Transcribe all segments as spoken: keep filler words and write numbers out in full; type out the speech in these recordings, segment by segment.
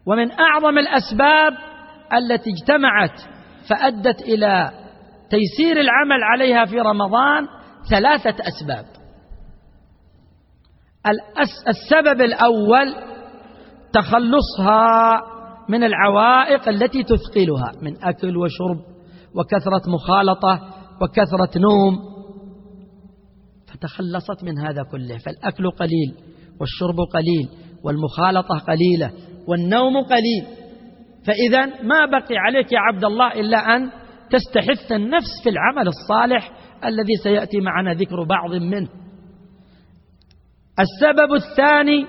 ومن أعظم الأسباب التي اجتمعت فأدت إلى تيسير العمل عليها في رمضان ثلاثة أسباب. السبب الأول تخلصها من العوائق التي تثقلها من أكل وشرب وكثرة مخالطة وكثرة نوم، فتخلصت من هذا كله، فالأكل قليل والشرب قليل والمخالطة قليلة والنوم قليل، فإذا ما بقي عليك يا عبد الله إلا أن تستحث النفس في العمل الصالح الذي سيأتي معنا ذكر بعض منه. السبب الثاني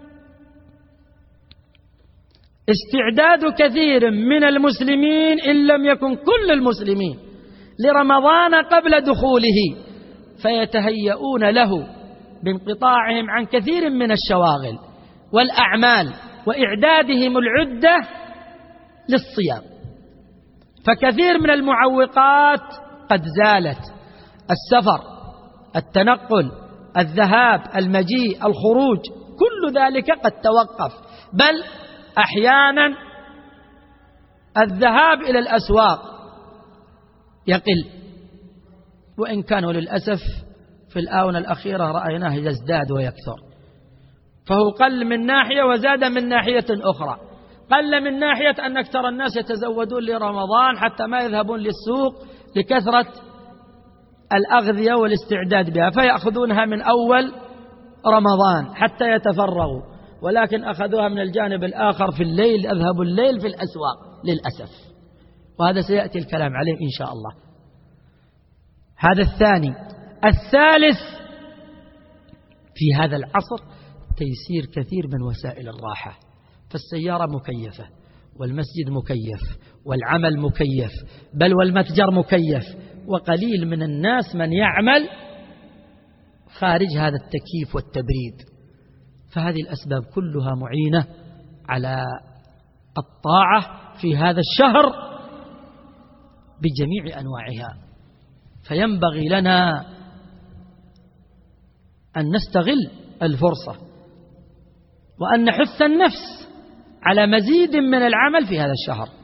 استعداد كثير من المسلمين إن لم يكن كل المسلمين لرمضان قبل دخوله، فيتهيئون له بانقطاعهم عن كثير من الشواغل والأعمال وإعدادهم العدة للصيام، فكثير من المعوقات قد زالت، السفر، التنقل، الذهاب، المجيء، الخروج، كل ذلك قد توقف، بل أحيانا الذهاب إلى الأسواق يقل، وإن كانوا للأسف في الآونة الأخيرة رأيناه يزداد ويكثر، فهو قل من ناحية وزاد من ناحية أخرى. قل من ناحية أن أكثر الناس يتزودون لرمضان حتى ما يذهبون للسوق لكثرة الأغذية والاستعداد بها، فيأخذونها من أول رمضان حتى يتفرغوا، ولكن أخذوها من الجانب الآخر في الليل، أذهبوا الليل في الأسواق للأسف، وهذا سيأتي الكلام عليه إن شاء الله. هذا الثاني. الثالث في هذا العصر تيسير كثير من وسائل الراحة، فالسيارة مكيفة والمسجد مكيف والعمل مكيف بل والمتجر مكيف، وقليل من الناس من يعمل خارج هذا التكييف والتبريد، فهذه الأسباب كلها معينة على الطاعة في هذا الشهر بجميع أنواعها، فينبغي لنا أن نستغل الفرصة وأن نحث النفس على مزيد من العمل في هذا الشهر.